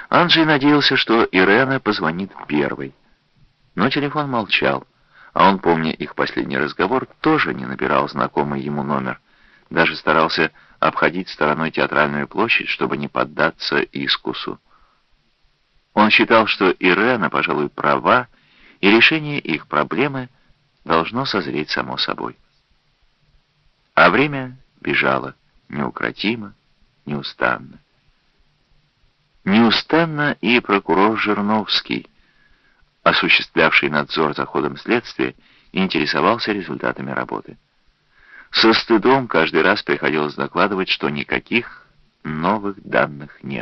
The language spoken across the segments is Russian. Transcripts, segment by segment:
Анджей надеялся, что Ирена позвонит первой. Но телефон молчал, а он, помня их последний разговор, тоже не набирал знакомый ему номер. Даже старался обходить стороной Театральную площадь, чтобы не поддаться искусу. Он считал, что Ирена, пожалуй, права, и решение их проблемы должно созреть само собой. А время бежало неукротимо, неустанно. Неустанно и прокурор Жирновский, осуществлявший надзор за ходом следствия, интересовался результатами работы. Со стыдом каждый раз приходилось докладывать, что никаких новых данных нет.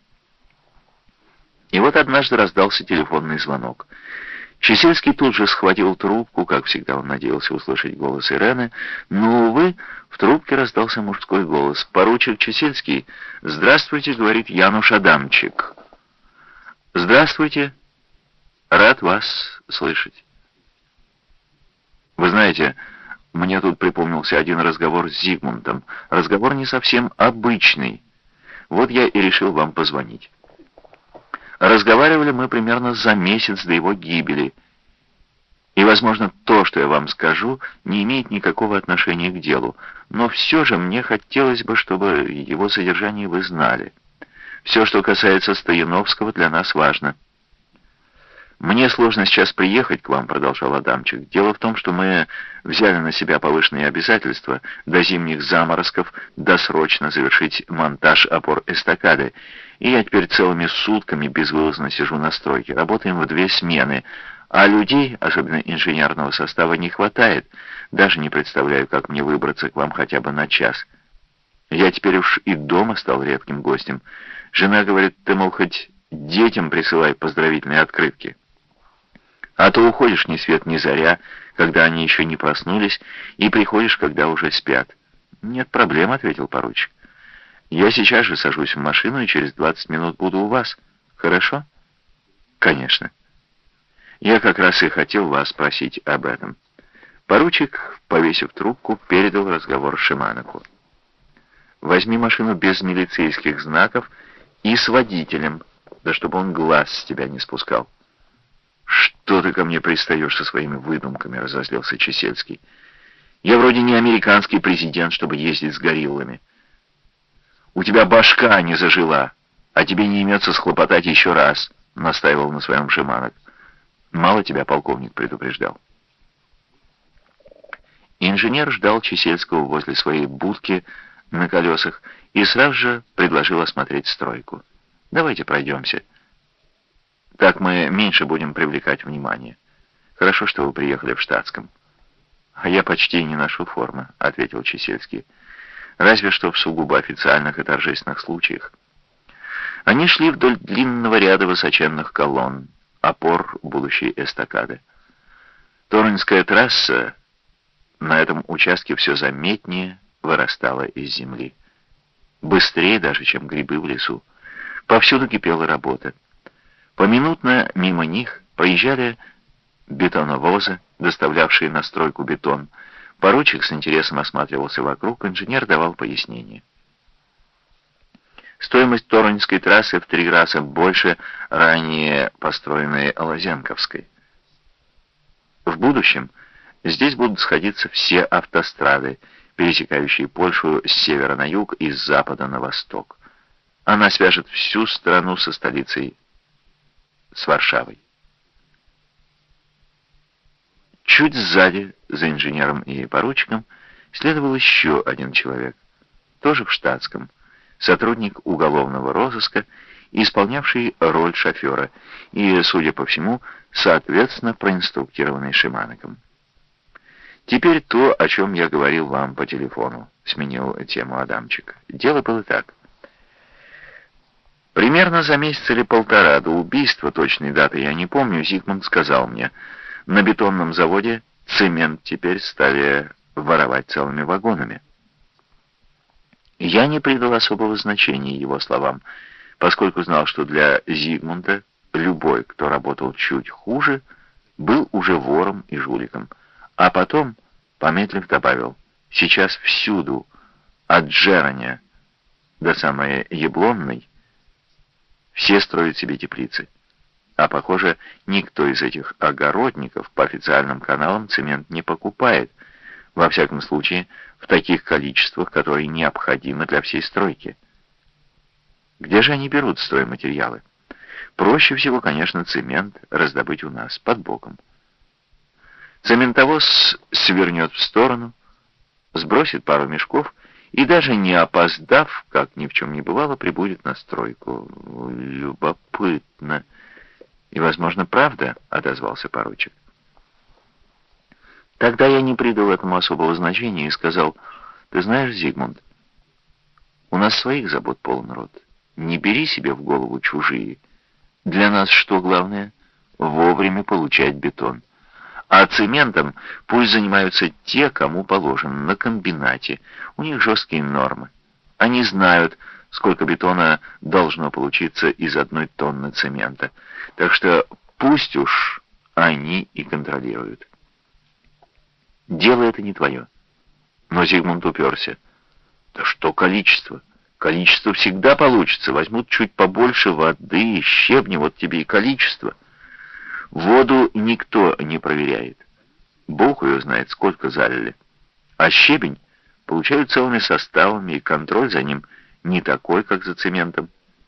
И вот однажды раздался телефонный звонок. Чесельский тут же схватил трубку, как всегда он надеялся услышать голос Ирены, но, увы, в трубке раздался мужской голос. «Поручик Чесельский, здравствуйте», — говорит Януш Адамчик. «Здравствуйте, рад вас слышать». Вы знаете, мне тут припомнился один разговор с Зигмундом. Разговор не совсем обычный. Вот я и решил вам позвонить. Разговаривали мы примерно за месяц до его гибели. И, возможно, то, что я вам скажу, не имеет никакого отношения к делу. Но все же мне хотелось бы, чтобы его содержание вы знали. Все, что касается Стояновского, для нас важно. «Мне сложно сейчас приехать к вам», — продолжал Адамчик. «Дело в том, что мы взяли на себя повышенные обязательства до зимних заморозков досрочно завершить монтаж опор эстакады. И я теперь целыми сутками безвылазно сижу на стройке. Работаем в 2 смены, а людей, особенно инженерного состава, не хватает. Даже не представляю, как мне выбраться к вам хотя бы на час. Я теперь уж и дома стал редким гостем. Жена говорит, ты, мол, хоть детям присылай поздравительные открытки. А то уходишь ни свет ни заря, когда они еще не проснулись, и приходишь, когда уже спят». «Нет проблем», — ответил поручик. «Я сейчас же сажусь в машину и через 20 минут буду у вас. Хорошо?» «Конечно. Я как раз и хотел вас спросить об этом». Поручик, повесив трубку, передал разговор Шиманоку. «Возьми машину без милицейских знаков и с водителем, да чтобы он глаз с тебя не спускал». «Что ты ко мне пристаешь со своими выдумками?» — разозлился Чесельский. «Я вроде не американский президент, чтобы ездить с гориллами. У тебя башка не зажила, а тебе не имется схлопотать еще раз», — настаивал на своем Шиманок. «Мало тебя полковник предупреждал». Инженер ждал Чесельского возле своей будки на колесах и сразу же предложил осмотреть стройку. «Давайте пройдемся. Так мы меньше будем привлекать внимание. Хорошо, что вы приехали в штатском». «А я почти не ношу формы», — ответил Чесельский. «Разве что в сугубо официальных и торжественных случаях». Они шли вдоль длинного ряда высоченных колонн, опор будущей эстакады. Торнская трасса на этом участке все заметнее вырастала из земли. Быстрее даже, чем грибы в лесу. Повсюду кипела работа. Поминутно мимо них проезжали бетоновозы, доставлявшие на стройку бетон. Поручик с интересом осматривался вокруг, инженер давал пояснения. Стоимость Торнской трассы в 3 раза больше ранее построенной Лозенковской. В будущем здесь будут сходиться все автострады, пересекающие Польшу с севера на юг и с запада на восток. Она свяжет всю страну со столицей, с Варшавой. Чуть сзади, за инженером и поручиком, следовал еще один человек, тоже в штатском, сотрудник уголовного розыска, исполнявший роль шофера и, судя по всему, соответственно проинструктированный Шиманоком. «Теперь то, о чем я говорил вам по телефону», — сменил тему Адамчик. «Дело было так. Примерно за месяц или полтора до убийства, точной даты я не помню, Зигмунд сказал мне, на бетонном заводе цемент теперь стали воровать целыми вагонами». Я не придал особого значения его словам, поскольку знал, что для Зигмунда любой, кто работал чуть хуже, был уже вором и жуликом. А потом, помедлив, добавил, сейчас всюду, от Джераня до самой Яблонной, все Все строят себе теплицы. А похоже, никто из этих огородников по официальным каналам цемент не покупает. Во всяком случае, в таких количествах, которые необходимы для всей стройки. Где же они берут стройматериалы? Проще всего, конечно, цемент раздобыть у нас, под боком. Цементовоз свернет в сторону, сбросит пару мешков и даже не опоздав, как ни в чем не бывало, прибудет на стройку. Любопытно. И, возможно, правда, отозвался поручик. Тогда я не придал этому особого значения и сказал: ты знаешь, Зигмунд, у нас своих забот полон рот. Не бери себе в голову чужие. Для нас что главное? Вовремя получать бетон. А цементом пусть занимаются те, кому положено, на комбинате. У них жесткие нормы. Они знают, сколько бетона должно получиться из 1 тонны цемента. Так что пусть уж они и контролируют. Дело это не твое. Но Зигмунд уперся. Да что количество? Количество всегда получится. Возьмут чуть побольше воды, щебня, вот тебе и количество. Воду никто не проверяет. Бог ее знает, сколько залили. А щебень получают целыми составами, и контроль за ним не такой, как за цементом.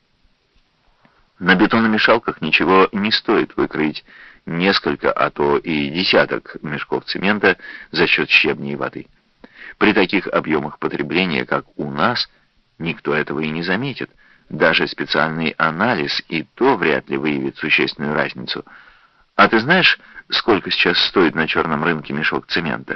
На бетономешалках ничего не стоит выкроить несколько, а то и десяток мешков цемента за счет щебня и воды. При таких объемах потребления, как у нас, никто этого и не заметит. Даже специальный анализ и то вряд ли выявит существенную разницу. А ты знаешь, сколько сейчас стоит на черном рынке мешок цемента?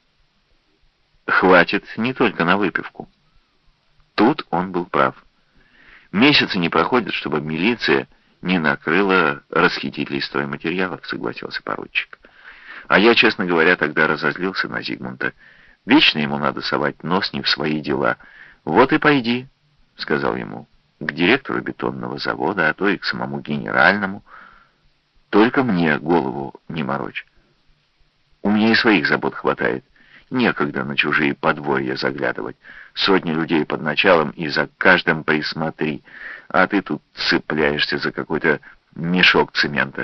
Хватит не только на выпивку. Тут он был прав. Месяца не проходит, чтобы милиция не накрыла расхитителей стройматериалов, согласился поручик. А я, честно говоря, тогда разозлился на Зигмунда. Вечно ему надо совать нос не в свои дела. Вот и пойди, сказал ему, к директору бетонного завода, а то и к самому генеральному. Только мне голову не морочь. У меня и своих забот хватает. Некогда на чужие подворья заглядывать. Сотни людей под началом, и за каждым присмотри. А ты тут цепляешься за какой-то мешок цемента.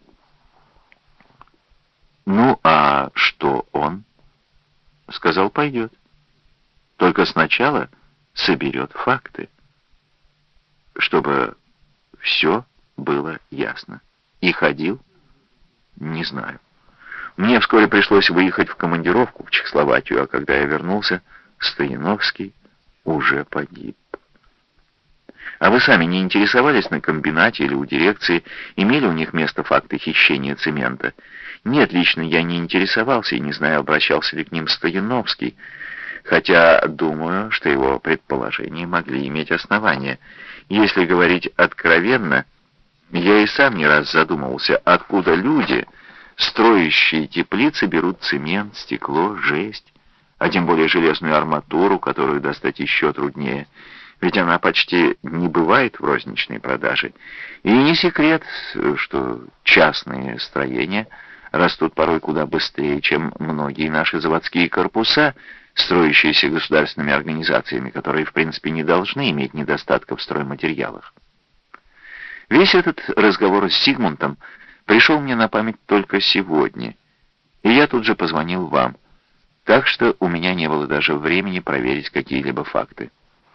Ну, а что он? Сказал, пойдет. Только сначала соберет факты. Чтобы все было ясно. И ходил? Не знаю. Мне вскоре пришлось выехать в командировку в Чехословакию, а когда я вернулся, Стояновский уже погиб. А вы сами не интересовались на комбинате или у дирекции, имели у них место факты хищения цемента? Нет, лично я не интересовался и не знаю, обращался ли к ним Стояновский, хотя думаю, что его предположения могли иметь основания. Если говорить откровенно, я и сам не раз задумывался, откуда люди, строящие теплицы, берут цемент, стекло, жесть, а тем более железную арматуру, которую достать еще труднее, ведь она почти не бывает в розничной продаже. И не секрет, что частные строения растут порой куда быстрее, чем многие наши заводские корпуса, строящиеся государственными организациями, которые, в принципе, не должны иметь недостатков в стройматериалах. Весь этот разговор с Зигмундом пришел мне на память только сегодня, и я тут же позвонил вам, так что у меня не было даже времени проверить какие-либо факты.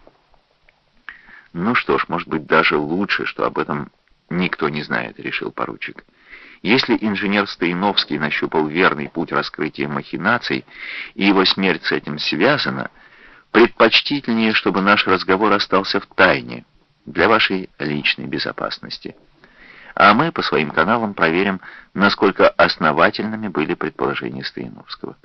Ну что ж, может быть, даже лучше, что об этом никто не знает, решил поручик. Если инженер Стояновский нащупал верный путь раскрытия махинаций, и его смерть с этим связана, предпочтительнее, чтобы наш разговор остался в тайне, для вашей личной безопасности. А мы по своим каналам проверим, насколько основательными были предположения Стояновского.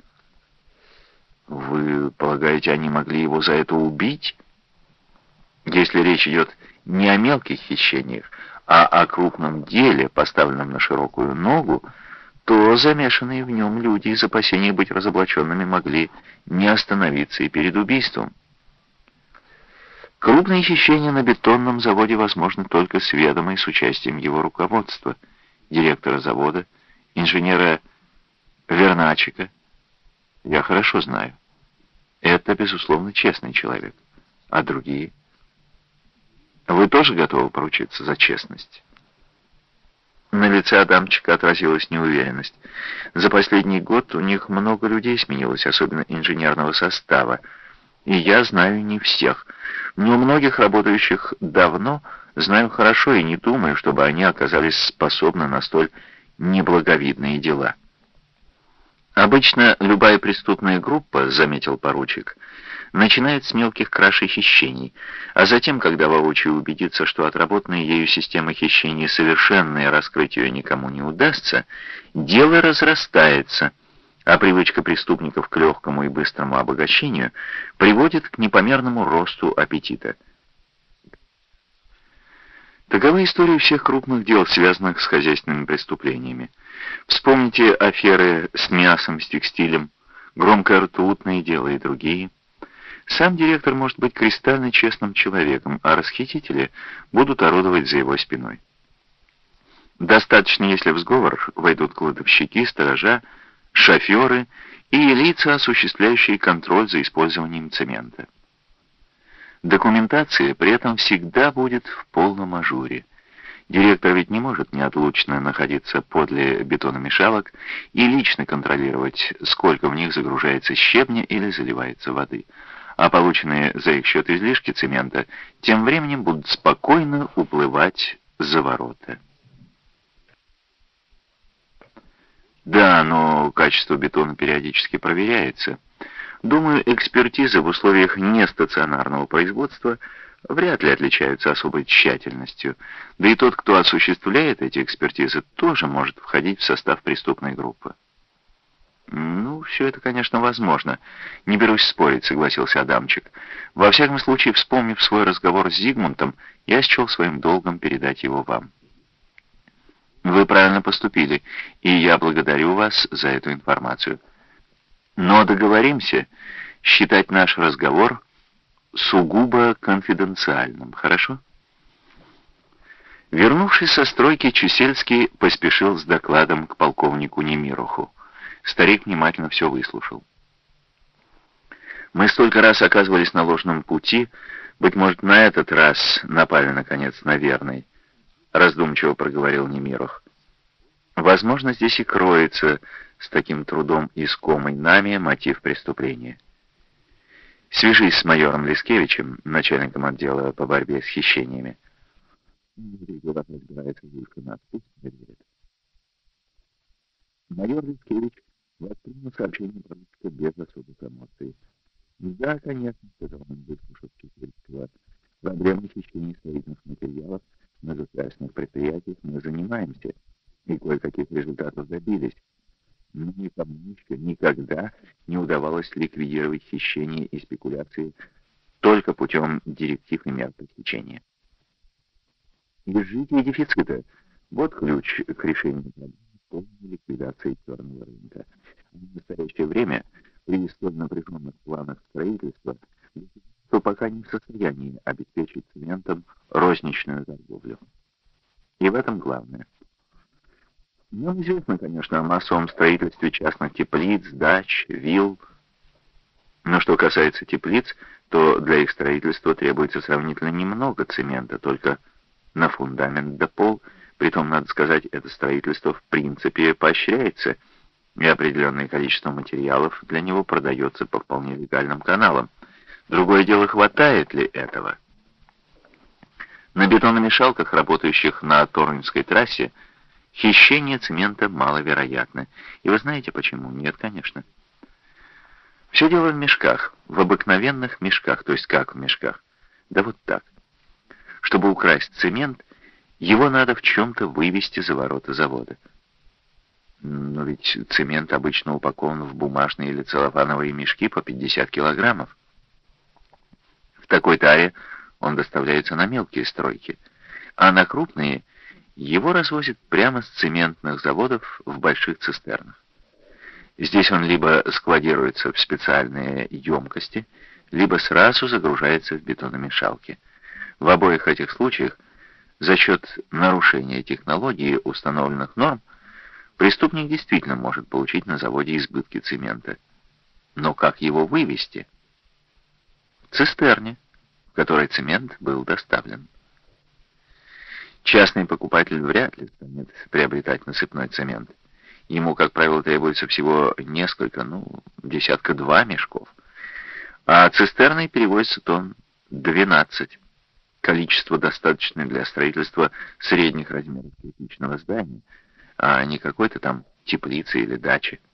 Вы полагаете, они могли его за это убить? Если речь идет не о мелких хищениях, а о крупном деле, поставленном на широкую ногу, то замешанные в нем люди из опасения быть разоблаченными могли не остановиться и перед убийством. Крупные хищения на бетонном заводе возможны только с ведомой, с участием его руководства, директора завода, инженера Верначика. Я хорошо знаю. Это, безусловно, честный человек. А другие? Вы тоже готовы поручиться за честность?» На лице Адамчика отразилась неуверенность. За последний год у них много людей сменилось, особенно инженерного состава. И я знаю не всех, но многих работающих давно знаю хорошо и не думаю, чтобы они оказались способны на столь неблаговидные дела. «Обычно любая преступная группа, — заметил поручик, — начинает с мелких краж и хищений, а затем, когда воочию убедится, что отработанная ею система хищений совершенна и раскрыть ее никому не удастся, дело разрастается, а привычка преступников к легкому и быстрому обогащению приводит к непомерному росту аппетита». Таковы истории всех крупных дел, связанных с хозяйственными преступлениями. Вспомните аферы с мясом, с текстилем, громкое ртутное дело и другие. Сам директор может быть кристально честным человеком, а расхитители будут орудовать за его спиной. Достаточно, если в сговор войдут кладовщики, сторожа, шоферы и лица, осуществляющие контроль за использованием цемента. Документация при этом всегда будет в полном ажуре. Директор ведь не может неотлучно находиться подле бетономешалок и лично контролировать, сколько в них загружается щебня или заливается воды, а полученные за их счет излишки цемента тем временем будут спокойно уплывать за ворота. Да, но качество бетона периодически проверяется. Думаю, экспертизы в условиях нестационарного производства вряд ли отличаются особой тщательностью. Да и тот, кто осуществляет эти экспертизы, тоже может входить в состав преступной группы. Ну, все это, конечно, возможно. Не берусь спорить, согласился Адамчик. Во всяком случае, вспомнив свой разговор с Зигмунтом, я счел своим долгом передать его вам. Вы правильно поступили, и я благодарю вас за эту информацию. Но договоримся считать наш разговор сугубо конфиденциальным, хорошо? Вернувшись со стройки, Чусельский поспешил с докладом к полковнику Немироху. Старик внимательно все выслушал. «Мы столько раз оказывались на ложном пути, быть может, на этот раз напали, наконец, на верный», — раздумчиво проговорил Немирох. «Возможно, здесь и кроется с таким трудом искомый нами мотив преступления. Свяжись с майором Лискевичем, начальником отдела по борьбе с хищениями». Майор Лискевич воспринял сообщение поручика без особых эмоций. «Да, конечно», — сказал он, выслушав Чусельского. «Проблемой хищения строительных материалов на государственных предприятиях мы занимаемся и кое-каких результатов добились. Но никому еще никогда не удавалось ликвидировать хищения и спекуляции только путем директив и мер пресечения. Изжитие дефицита — вот ключ к решению проблемы полной ликвидации черного рынка. В настоящее время, при столь напряженных планах строительства, то пока не в состоянии обеспечить цементом розничную торговлю. И в этом главное. Нам известно, конечно, о массовом строительстве частных теплиц, дач, вилл. Но что касается теплиц, то для их строительства требуется сравнительно немного цемента, только на фундамент да пол. Притом, надо сказать, это строительство в принципе поощряется, и определенное количество материалов для него продается по вполне легальным каналам. Другое дело, хватает ли этого? На бетономешалках, работающих на Торунской трассе, хищение цемента маловероятно. И вы знаете почему? Нет, конечно. Все дело в мешках, в обыкновенных мешках. То есть как в мешках? Да вот так. Чтобы украсть цемент, его надо в чем-то вывести за ворота завода. Но ведь цемент обычно упакован в бумажные или целлофановые мешки по 50 килограммов. В такой таре он доставляется на мелкие стройки, а на крупные его развозят прямо с цементных заводов в больших цистернах. Здесь он либо складируется в специальные емкости, либо сразу загружается в бетономешалки. В обоих этих случаях за счет нарушения технологии установленных норм преступник действительно может получить на заводе избытки цемента. Но как его вывести? В цистерне, в которой цемент был доставлен. Частный покупатель вряд ли станет приобретать насыпной цемент. Ему, как правило, требуется всего несколько, десятка-два мешков. А цистерной перевозится тонн 12. Количество достаточное для строительства средних размеров кирпичного здания, а не какой-то там теплицы или дачи.